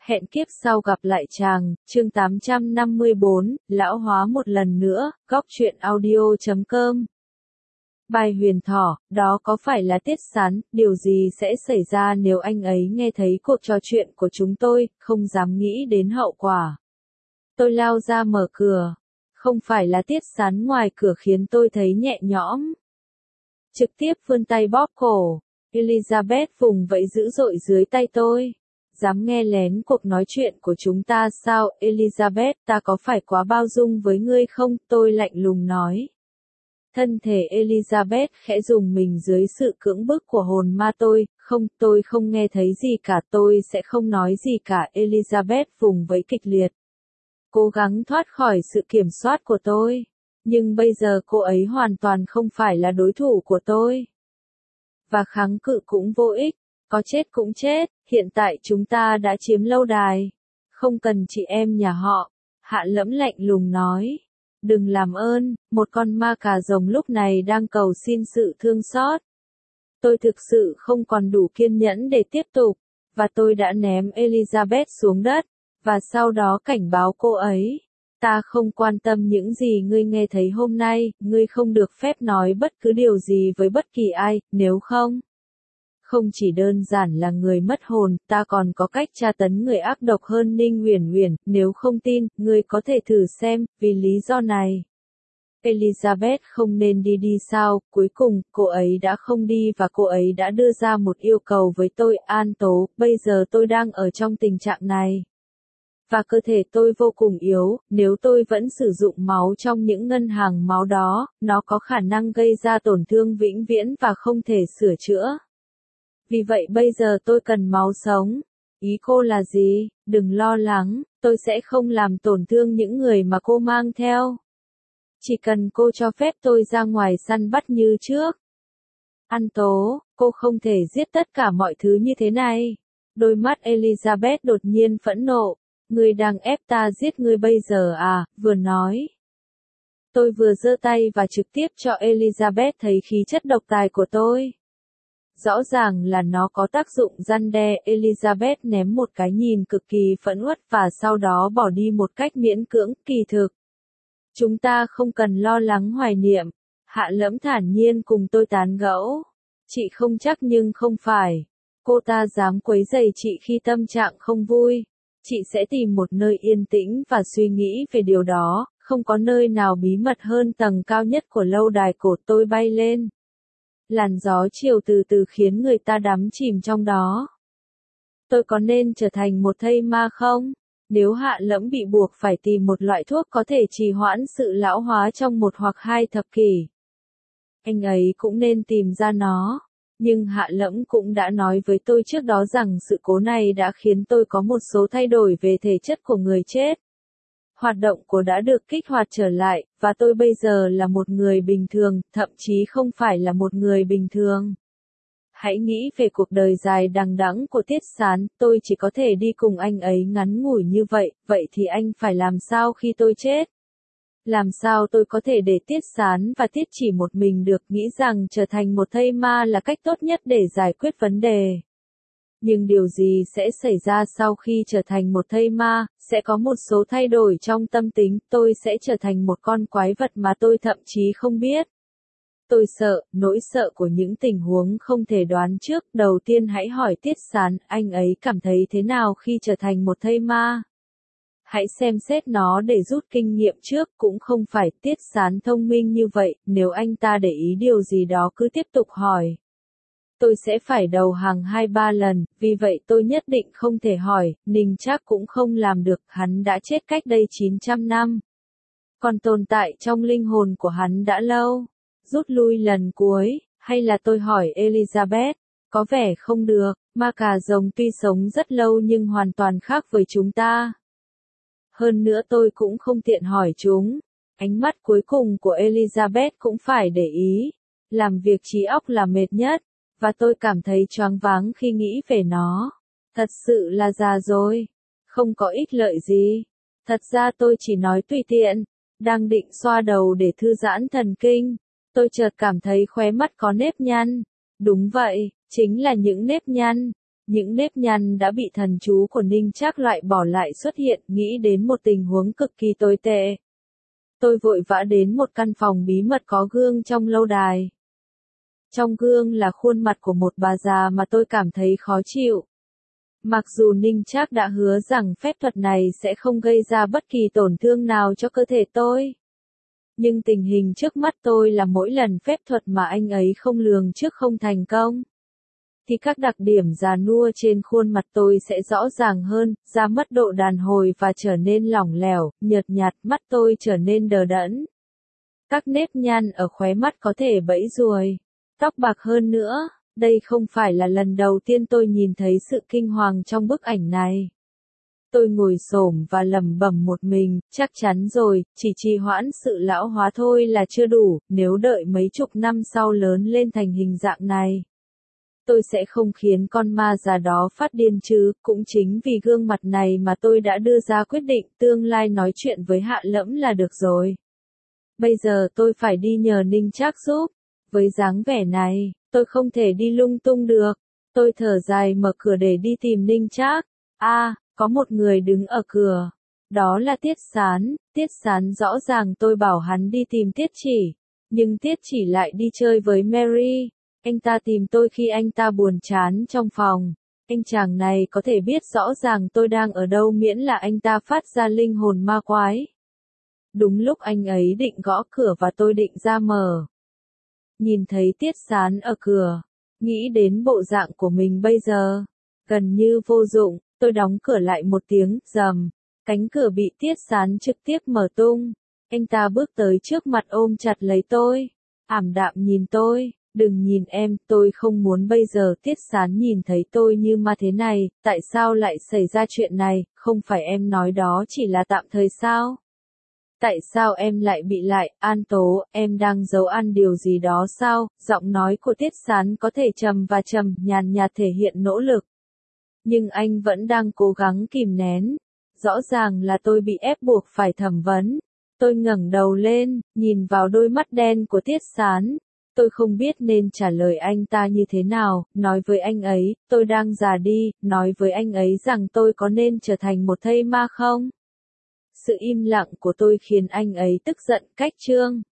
Hẹn kiếp sau gặp lại chàng, chương 854, lão hóa một lần nữa, góc truyện audio.com. Bài huyền thỏ, đó có phải là Tiết Sán, điều gì sẽ xảy ra nếu anh ấy nghe thấy cuộc trò chuyện của chúng tôi, không dám nghĩ đến hậu quả. Tôi lao ra mở cửa. Không phải là Tiết Sán ngoài cửa khiến tôi thấy nhẹ nhõm. Trực tiếp vươn tay bóp cổ. Elizabeth vùng vẫy dữ dội dưới tay tôi. Dám nghe lén cuộc nói chuyện của chúng ta sao, Elizabeth, ta có phải quá bao dung với ngươi không, tôi lạnh lùng nói. Thân thể Elizabeth khẽ rùng mình dưới sự cưỡng bức của hồn ma tôi không nghe thấy gì cả, tôi sẽ không nói gì cả, Elizabeth vùng vẫy kịch liệt. Cố gắng thoát khỏi sự kiểm soát của tôi. Nhưng bây giờ cô ấy hoàn toàn không phải là đối thủ của tôi. Và kháng cự cũng vô ích, có chết cũng chết, hiện tại chúng ta đã chiếm lâu đài. Không cần chị em nhà họ. Hạ Lẫm lạnh lùng nói. Đừng làm ơn, một con ma cà rồng lúc này đang cầu xin sự thương xót. Tôi thực sự không còn đủ kiên nhẫn để tiếp tục, và tôi đã ném Elizabeth xuống đất, và sau đó cảnh báo cô ấy. Ta không quan tâm những gì ngươi nghe thấy hôm nay, ngươi không được phép nói bất cứ điều gì với bất kỳ ai, nếu không. Không chỉ đơn giản là người mất hồn, ta còn có cách tra tấn người ác độc hơn Ninh Uyển Uyển, nếu không tin, ngươi có thể thử xem, vì lý do này. Elizabeth không nên đi sao, cuối cùng, cô ấy đã không đi và cô ấy đã đưa ra một yêu cầu với tôi, An Tố, bây giờ tôi đang ở trong tình trạng này. Và cơ thể tôi vô cùng yếu, nếu tôi vẫn sử dụng máu trong những ngân hàng máu đó, nó có khả năng gây ra tổn thương vĩnh viễn và không thể sửa chữa. Vì vậy bây giờ tôi cần máu sống. Ý cô là gì? Đừng lo lắng, tôi sẽ không làm tổn thương những người mà cô mang theo. Chỉ cần cô cho phép tôi ra ngoài săn bắt như trước. An Tố, cô không thể giết tất cả mọi thứ như thế này. Đôi mắt Elizabeth đột nhiên phẫn nộ. Ngươi đang ép ta giết ngươi bây giờ à, vừa nói. Tôi vừa giơ tay và trực tiếp cho Elizabeth thấy khí chất độc tài của tôi. Rõ ràng là nó có tác dụng răn đe, Elizabeth ném một cái nhìn cực kỳ phẫn uất và sau đó bỏ đi một cách miễn cưỡng, kỳ thực. Chúng ta không cần lo lắng hoài niệm. Hạ Lẫm thản nhiên cùng tôi tán gẫu. Chị không chắc nhưng không phải. Cô ta dám quấy rầy chị khi tâm trạng không vui. Chị sẽ tìm một nơi yên tĩnh và suy nghĩ về điều đó, không có nơi nào bí mật hơn tầng cao nhất của lâu đài cổ. Tôi bay lên. Làn gió chiều từ từ khiến người ta đắm chìm trong đó. Tôi có nên trở thành một thây ma không? Nếu Hạ Lẫm bị buộc phải tìm một loại thuốc có thể trì hoãn sự lão hóa trong 1 hoặc 2 thập kỷ. Anh ấy cũng nên tìm ra nó. Nhưng Hạ Lẫm cũng đã nói với tôi trước đó rằng sự cố này đã khiến tôi có một số thay đổi về thể chất của người chết. Hoạt động của đã được kích hoạt trở lại, và tôi bây giờ là một người bình thường, thậm chí không phải là một người bình thường. Hãy nghĩ về cuộc đời dài đằng đẵng của Tiết Sán, tôi chỉ có thể đi cùng anh ấy ngắn ngủi như vậy, vậy thì anh phải làm sao khi tôi chết? Làm sao tôi có thể để Tiết Sán và Tiết chỉ một mình được, nghĩ rằng trở thành một thây ma là cách tốt nhất để giải quyết vấn đề. Nhưng điều gì sẽ xảy ra sau khi trở thành một thây ma, sẽ có một số thay đổi trong tâm tính, tôi sẽ trở thành một con quái vật mà tôi thậm chí không biết. Tôi sợ, nỗi sợ của những tình huống không thể đoán trước, đầu tiên hãy hỏi Tiết Sán, anh ấy cảm thấy thế nào khi trở thành một thây ma? Hãy xem xét nó để rút kinh nghiệm trước, cũng không phải Tiết Sán thông minh như vậy, nếu anh ta để ý điều gì đó cứ tiếp tục hỏi. Tôi sẽ phải đầu hàng 2-3 lần, vì vậy tôi nhất định không thể hỏi, Ninh Trác cũng không làm được, hắn đã chết cách đây 900 năm. Còn tồn tại trong linh hồn của hắn đã lâu. Rút lui lần cuối, hay là tôi hỏi Elizabeth, có vẻ không được, ma cà rồng tuy sống rất lâu nhưng hoàn toàn khác với chúng ta. Hơn nữa tôi cũng không tiện hỏi chúng. Ánh mắt cuối cùng của Elizabeth cũng phải để ý. Làm việc trí óc là mệt nhất. Và tôi cảm thấy choáng váng khi nghĩ về nó. Thật sự là già rồi. Không có ích lợi gì. Thật ra tôi chỉ nói tùy tiện. Đang định xoa đầu để thư giãn thần kinh. Tôi chợt cảm thấy khóe mắt có nếp nhăn. Đúng vậy, chính là những nếp nhăn. Những nếp nhăn đã bị thần chú của Ninh Trác loại bỏ lại xuất hiện, nghĩ đến một tình huống cực kỳ tồi tệ. Tôi vội vã đến một căn phòng bí mật có gương trong lâu đài. Trong gương là khuôn mặt của một bà già mà tôi cảm thấy khó chịu. Mặc dù Ninh Trác đã hứa rằng phép thuật này sẽ không gây ra bất kỳ tổn thương nào cho cơ thể tôi. Nhưng tình hình trước mắt tôi là mỗi lần phép thuật mà anh ấy không lường trước không thành công, thì các đặc điểm già nua trên khuôn mặt tôi sẽ rõ ràng hơn, da mất độ đàn hồi và trở nên lỏng lẻo, nhợt nhạt, mắt tôi trở nên đờ đẫn. Các nếp nhăn ở khóe mắt có thể bẫy ruồi, tóc bạc hơn nữa. Đây không phải là lần đầu tiên tôi nhìn thấy sự kinh hoàng trong bức ảnh này. Tôi ngồi xổm và lẩm bẩm một mình, chắc chắn rồi, chỉ trì hoãn sự lão hóa thôi là chưa đủ, nếu đợi mấy chục năm sau lớn lên thành hình dạng này, tôi sẽ không khiến con ma già đó phát điên chứ. Cũng chính vì gương mặt này mà tôi đã đưa ra quyết định tương lai nói chuyện với Hạ Lẫm là được rồi. Bây giờ tôi phải đi nhờ Ninh Trác giúp. Với dáng vẻ này, tôi không thể đi lung tung được. Tôi thở dài mở cửa để đi tìm Ninh Trác. Có một người đứng ở cửa. Đó là Tiết Sán. Tiết Sán rõ ràng tôi bảo hắn đi tìm Tiết Chỉ. Nhưng Tiết Chỉ lại đi chơi với Mary. Anh ta tìm tôi khi anh ta buồn chán trong phòng. Anh chàng này có thể biết rõ ràng tôi đang ở đâu miễn là anh ta phát ra linh hồn ma quái. Đúng lúc anh ấy định gõ cửa và tôi định ra mở. Nhìn thấy Tiết Sán ở cửa, nghĩ đến bộ dạng của mình bây giờ, gần như vô dụng, tôi đóng cửa lại một tiếng, rầm, cánh cửa bị Tiết Sán trực tiếp mở tung. Anh ta bước tới trước mặt ôm chặt lấy tôi, ảm đạm nhìn tôi, đừng nhìn em, tôi không muốn bây giờ Tiết Sán nhìn thấy tôi như ma thế này, tại sao lại xảy ra chuyện này, không phải em nói đó chỉ là tạm thời sao? Tại sao em lại bị lại, An Tố, em đang giấu ăn điều gì đó sao? Giọng nói của Tiết Sán có thể trầm và trầm, nhàn nhạt thể hiện nỗ lực. Nhưng anh vẫn đang cố gắng kìm nén. Rõ ràng là tôi bị ép buộc phải thẩm vấn. Tôi ngẩng đầu lên, nhìn vào đôi mắt đen của Tiết Sán. Tôi không biết nên trả lời anh ta như thế nào, nói với anh ấy, tôi đang già đi, nói với anh ấy rằng tôi có nên trở thành một thây ma không? Sự im lặng của tôi khiến anh ấy tức giận cách trương.